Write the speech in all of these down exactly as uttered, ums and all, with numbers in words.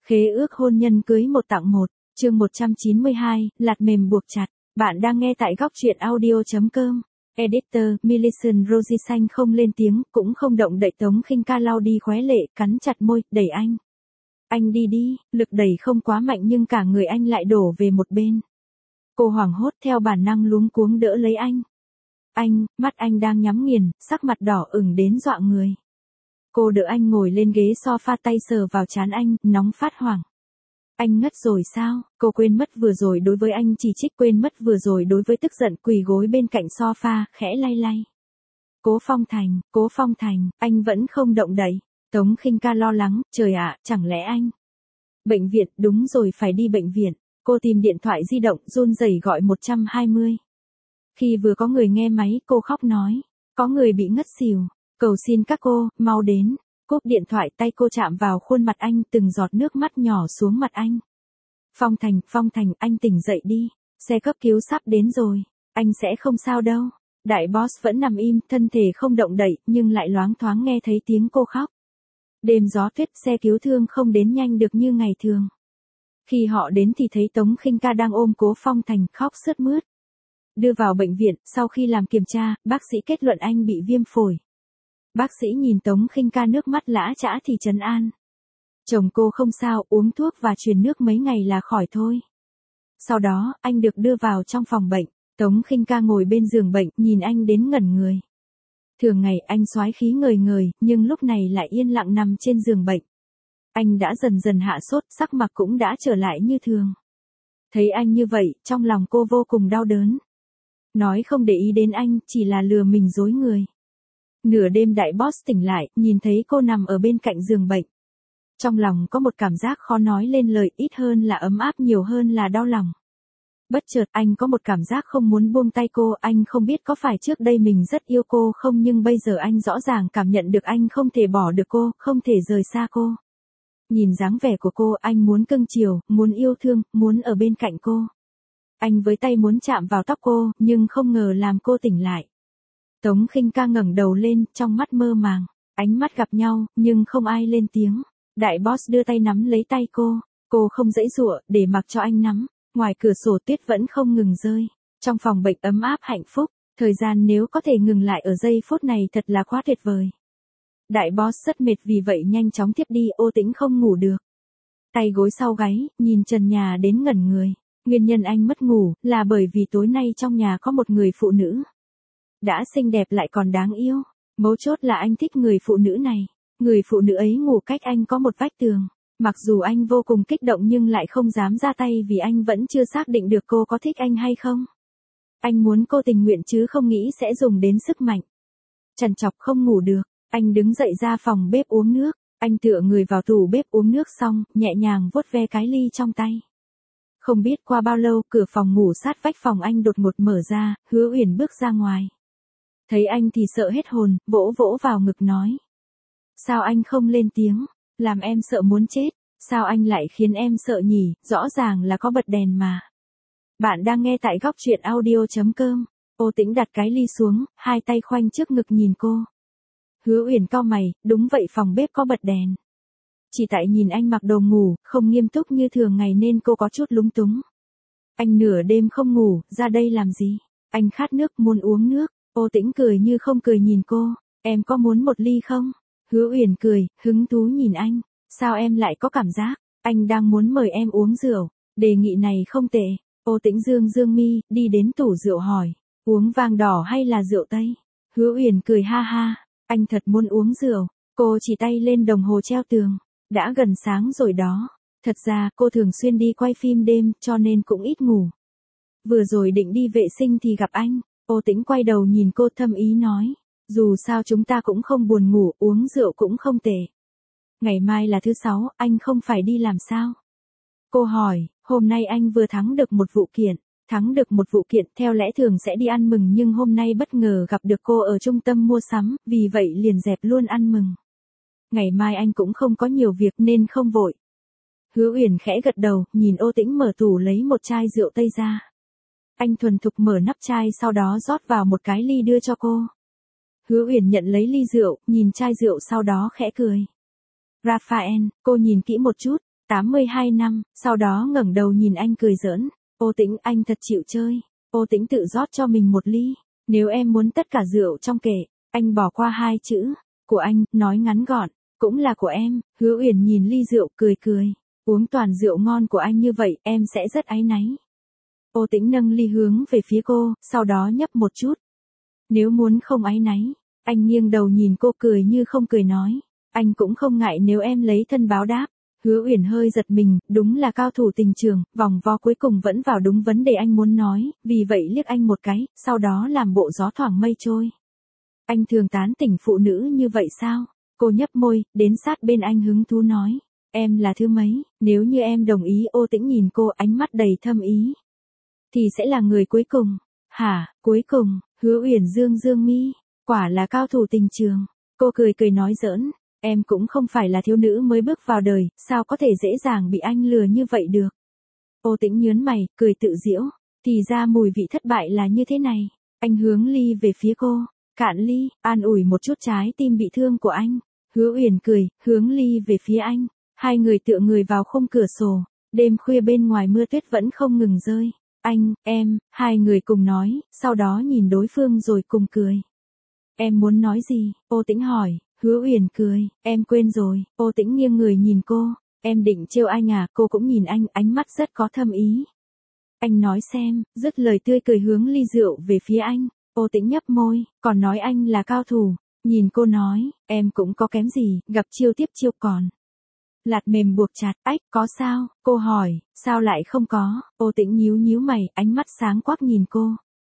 Khế ước hôn nhân cưới một tặng một, chương một trăm chín mươi hai, lạt mềm buộc chặt. Bạn đang nghe tại góc truyện audio.com. Editor, Millicent Rosie xanh không lên tiếng, cũng không động đậy. Tống Khinh Ca lau đi khóe lệ, cắn chặt môi, đẩy anh. Anh đi đi, lực đẩy không quá mạnh nhưng cả người anh lại đổ về một bên. Cô hoảng hốt theo bản năng luống cuống đỡ lấy anh. Anh, mắt anh đang nhắm nghiền, sắc mặt đỏ ửng đến dọa người. Cô đỡ anh ngồi lên ghế sofa, tay sờ vào trán anh, nóng phát hoảng. Anh ngất rồi sao? Cô quên mất vừa rồi đối với anh chỉ trích, quên mất vừa rồi đối với tức giận, quỳ gối bên cạnh sofa, khẽ lay lay. Cố Phong Thành, Cố Phong Thành, anh vẫn không động đậy. Tống Khinh Ca lo lắng, trời ạ, chẳng lẽ anh... Bệnh viện, đúng rồi, phải đi bệnh viện. Cô tìm điện thoại di động, run rẩy gọi một trăm hai mươi. Khi vừa có người nghe máy, cô khóc nói, có người bị ngất xỉu, cầu xin các cô, mau đến. Cúp điện thoại, tay cô chạm vào khuôn mặt anh, từng giọt nước mắt nhỏ xuống mặt anh. Phong Thành, Phong Thành, anh tỉnh dậy đi, xe cấp cứu sắp đến rồi, anh sẽ không sao đâu. Đại boss vẫn nằm im, thân thể không động đậy, nhưng lại loáng thoáng nghe thấy tiếng cô khóc. Đêm gió tuyết, xe cứu thương không đến nhanh được như ngày thường. Khi họ đến thì thấy Tống Khinh Ca đang ôm Cố Phong Thành, khóc sướt mướt. Đưa vào bệnh viện, sau khi làm kiểm tra, bác sĩ kết luận anh bị viêm phổi. Bác sĩ nhìn Tống Khinh Ca nước mắt lã chã thì trấn an. Chồng cô không sao, uống thuốc và truyền nước mấy ngày là khỏi thôi. Sau đó, anh được đưa vào trong phòng bệnh. Tống Khinh Ca ngồi bên giường bệnh, nhìn anh đến ngẩn người. Thường ngày anh soái khí ngời ngời, nhưng lúc này lại yên lặng nằm trên giường bệnh. Anh đã dần dần hạ sốt, sắc mặt cũng đã trở lại như thường. Thấy anh như vậy, trong lòng cô vô cùng đau đớn. Nói không để ý đến anh, chỉ là lừa mình dối người. Nửa đêm đại boss tỉnh lại, nhìn thấy cô nằm ở bên cạnh giường bệnh. Trong lòng có một cảm giác khó nói lên lời, ít hơn là ấm áp, nhiều hơn là đau lòng. Bất chợt anh có một cảm giác không muốn buông tay cô, anh không biết có phải trước đây mình rất yêu cô không, nhưng bây giờ anh rõ ràng cảm nhận được anh không thể bỏ được cô, không thể rời xa cô. Nhìn dáng vẻ của cô, anh muốn cưng chiều, muốn yêu thương, muốn ở bên cạnh cô. Anh với tay muốn chạm vào tóc cô, nhưng không ngờ làm cô tỉnh lại. Tống Khinh Ca ngẩng đầu lên, trong mắt mơ màng, ánh mắt gặp nhau, nhưng không ai lên tiếng. Đại boss đưa tay nắm lấy tay cô, cô không giãy giụa, để mặc cho anh nắm. Ngoài cửa sổ tuyết vẫn không ngừng rơi, trong phòng bệnh ấm áp hạnh phúc, thời gian nếu có thể ngừng lại ở giây phút này thật là quá tuyệt vời. Đại boss rất mệt vì vậy nhanh chóng tiếp đi, Ô Tĩnh không ngủ được. Tay gối sau gáy, nhìn trần nhà đến ngẩn người. Nguyên nhân anh mất ngủ, là bởi vì tối nay trong nhà có một người phụ nữ. Đã xinh đẹp lại còn đáng yêu. Mấu chốt là anh thích người phụ nữ này. Người phụ nữ ấy ngủ cách anh có một vách tường. Mặc dù anh vô cùng kích động nhưng lại không dám ra tay vì anh vẫn chưa xác định được cô có thích anh hay không. Anh muốn cô tình nguyện chứ không nghĩ sẽ dùng đến sức mạnh. Trằn trọc không ngủ được, anh đứng dậy ra phòng bếp uống nước. Anh tựa người vào tủ bếp uống nước xong, nhẹ nhàng vuốt ve cái ly trong tay. Không biết qua bao lâu, cửa phòng ngủ sát vách phòng anh đột ngột mở ra, Hứa Uyển bước ra ngoài. Thấy anh thì sợ hết hồn, vỗ vỗ vào ngực nói. Sao anh không lên tiếng, làm em sợ muốn chết, sao anh lại khiến em sợ nhỉ, rõ ràng là có bật đèn mà. Bạn đang nghe tại góc truyện audio.com. Ô Tĩnh đặt cái ly xuống, hai tay khoanh trước ngực nhìn cô. Hứa Uyển cau mày, đúng vậy, phòng bếp có bật đèn. Chỉ tại nhìn anh mặc đồ ngủ, không nghiêm túc như thường ngày nên cô có chút lúng túng. Anh nửa đêm không ngủ, ra đây làm gì? Anh khát nước, muốn uống nước. Ô Tĩnh cười như không cười nhìn cô, em có muốn một ly không? Hứa Uyển cười, hứng thú nhìn anh, sao em lại có cảm giác, anh đang muốn mời em uống rượu, đề nghị này không tệ. Ô Tĩnh dương dương mi, đi đến tủ rượu hỏi, uống vang đỏ hay là rượu tây? Hứa Uyển cười ha ha, anh thật muốn uống rượu. Cô chỉ tay lên đồng hồ treo tường, đã gần sáng rồi đó. Thật ra cô thường xuyên đi quay phim đêm cho nên cũng ít ngủ. Vừa rồi định đi vệ sinh thì gặp anh. Ô Tĩnh quay đầu nhìn cô, thâm ý nói, dù sao chúng ta cũng không buồn ngủ, uống rượu cũng không tệ. Ngày mai là thứ sáu, anh không phải đi làm sao? Cô hỏi, hôm nay anh vừa thắng được một vụ kiện. Thắng được một vụ kiện, theo lẽ thường sẽ đi ăn mừng nhưng hôm nay bất ngờ gặp được cô ở trung tâm mua sắm, vì vậy liền dẹp luôn ăn mừng. Ngày mai anh cũng không có nhiều việc nên không vội. Hứa Uyển khẽ gật đầu, nhìn Ô Tĩnh mở tủ lấy một chai rượu tây ra. Anh thuần thục mở nắp chai, sau đó rót vào một cái ly đưa cho cô. Hứa Uyển nhận lấy ly rượu, nhìn chai rượu sau đó khẽ cười. Raphael, cô nhìn kỹ một chút, tám mươi hai năm, sau đó ngẩng đầu nhìn anh cười giỡn. Ô Tĩnh, anh thật chịu chơi. Ô Tĩnh tự rót cho mình một ly. Nếu em muốn tất cả rượu trong kệ, anh bỏ qua hai chữ. Của anh, nói ngắn gọn, cũng là của em. Hứa Uyển nhìn ly rượu cười cười. Uống toàn rượu ngon của anh như vậy, em sẽ rất áy náy. Ô Tĩnh nâng ly hướng về phía cô, sau đó nhấp một chút. Nếu muốn không áy náy, anh nghiêng đầu nhìn cô cười như không cười nói. Anh cũng không ngại nếu em lấy thân báo đáp. Hứa Uyển hơi giật mình, đúng là cao thủ tình trường, vòng vo cuối cùng vẫn vào đúng vấn đề anh muốn nói, vì vậy liếc anh một cái, sau đó làm bộ gió thoảng mây trôi. Anh thường tán tỉnh phụ nữ như vậy sao? Cô nhấp môi, đến sát bên anh hứng thú nói. Em là thứ mấy, nếu như em đồng ý. Ô Tĩnh nhìn cô ánh mắt đầy thâm ý. Thì sẽ là người cuối cùng. Hả, cuối cùng? Hứa Uyển dương dương mi, quả là cao thủ tình trường. Cô cười cười nói giỡn. Em cũng không phải là thiếu nữ mới bước vào đời, sao có thể dễ dàng bị anh lừa như vậy được. Ô Tĩnh nhớn mày, cười tự giễu. Thì ra mùi vị thất bại là như thế này. Anh hướng ly về phía cô. Cạn ly, an ủi một chút trái tim bị thương của anh. Hứa Uyển cười, hướng ly về phía anh. Hai người tựa người vào khung cửa sổ. Đêm khuya bên ngoài mưa tuyết vẫn không ngừng rơi. Anh, em, hai người cùng nói, sau đó nhìn đối phương rồi cùng cười. Em muốn nói gì? Ô Tĩnh hỏi. Hứa Uyển cười, em quên rồi. Ô Tĩnh nghiêng người nhìn cô. Em định trêu anh à? Cô cũng nhìn anh, ánh mắt rất có thâm ý. Anh nói xem, dứt lời tươi cười hướng ly rượu về phía anh. Ô Tĩnh nhấp môi, còn nói anh là cao thủ. Nhìn cô nói, em cũng có kém gì, gặp chiêu tiếp chiêu còn. Lạt mềm buộc chặt, ách, có sao? Cô hỏi, sao lại không có? Ô Tĩnh nhíu nhíu mày, ánh mắt sáng quắc nhìn cô.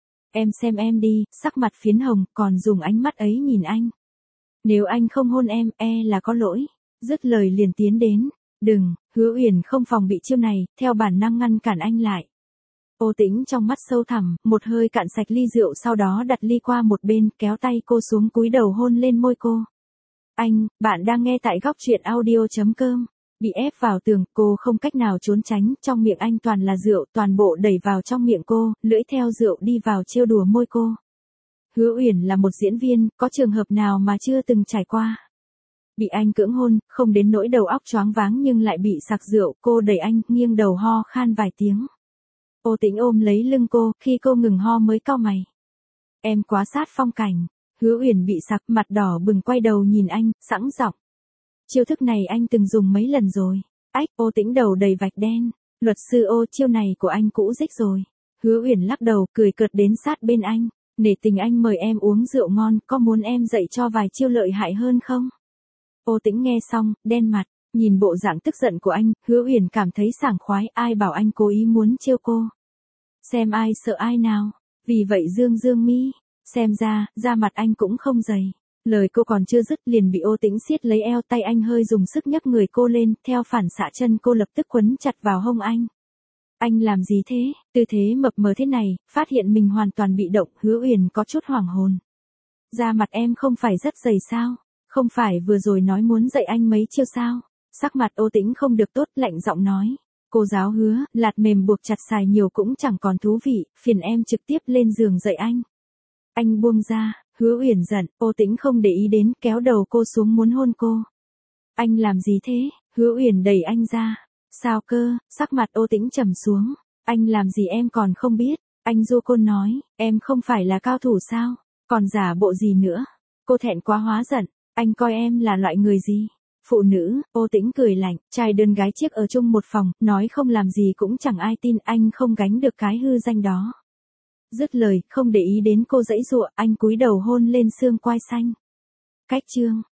Em xem em đi, sắc mặt phiến hồng, còn dùng ánh mắt ấy nhìn anh. Nếu anh không hôn em, e là có lỗi. Dứt lời liền tiến đến. Đừng, Hứa Uyển không phòng bị chiêu này, theo bản năng ngăn cản anh lại. Ô Tĩnh trong mắt sâu thẳm, một hơi cạn sạch ly rượu, sau đó đặt ly qua một bên, kéo tay cô xuống cúi đầu hôn lên môi cô. Anh, bạn đang nghe tại góc truyện audio chấm com. Bị ép vào tường, cô không cách nào trốn tránh, trong miệng anh toàn là rượu, toàn bộ đẩy vào trong miệng cô, lưỡi theo rượu đi vào trêu đùa môi cô. Hứa Uyển là một diễn viên, có trường hợp nào mà chưa từng trải qua. Bị anh cưỡng hôn, không đến nỗi đầu óc choáng váng nhưng lại bị sặc rượu, cô đẩy anh, nghiêng đầu ho khan vài tiếng. Ô Tĩnh ôm lấy lưng cô, khi cô ngừng ho mới cau mày. Em quá sát phong cảnh. Hứa Uyển bị sặc, mặt đỏ bừng quay đầu nhìn anh, sẵn giọng. Chiêu thức này anh từng dùng mấy lần rồi. Ách, Ô Tĩnh đầu đầy vạch đen. Luật sư Ô, chiêu này của anh cũ rích rồi. Hứa Uyển lắc đầu, cười cợt đến sát bên anh. Nể tình anh mời em uống rượu ngon, có muốn em dạy cho vài chiêu lợi hại hơn không? Ô Tĩnh nghe xong, đen mặt, nhìn bộ dạng tức giận của anh, Hứa Uyển cảm thấy sảng khoái, ai bảo anh cố ý muốn trêu cô. Xem ai sợ ai nào, vì vậy dương dương mi, xem ra, da mặt anh cũng không dày. Lời cô còn chưa dứt liền bị Ô Tĩnh siết lấy eo, tay anh hơi dùng sức nhấc người cô lên, theo phản xạ chân cô lập tức quấn chặt vào hông anh. Anh làm gì thế? Tư thế mập mờ thế này, phát hiện mình hoàn toàn bị động, Hứa Uyển có chút hoảng hồn. Da mặt em không phải rất dày sao? Không phải vừa rồi nói muốn dạy anh mấy chiêu sao? Sắc mặt Ô Tĩnh không được tốt, lạnh giọng nói. Cô giáo Hứa, lạt mềm buộc chặt xài nhiều cũng chẳng còn thú vị, phiền em trực tiếp lên giường dạy anh. Anh buông ra. Hứa Uyển giận, Ô Tĩnh không để ý đến, kéo đầu cô xuống muốn hôn cô. Anh làm gì thế? Hứa Uyển đẩy anh ra. Sao cơ? Sắc mặt Ô Tĩnh trầm xuống. Anh làm gì em còn không biết? Anh du côn nói, em không phải là cao thủ sao? Còn giả bộ gì nữa? Cô thẹn quá hóa giận. Anh coi em là loại người gì? Phụ nữ. Ô Tĩnh cười lạnh, trai đơn gái chiếc ở chung một phòng, nói không làm gì cũng chẳng ai tin, anh không gánh được cái hư danh đó. Dứt lời, không để ý đến cô giãy giụa, anh cúi đầu hôn lên xương quai xanh. Cách chương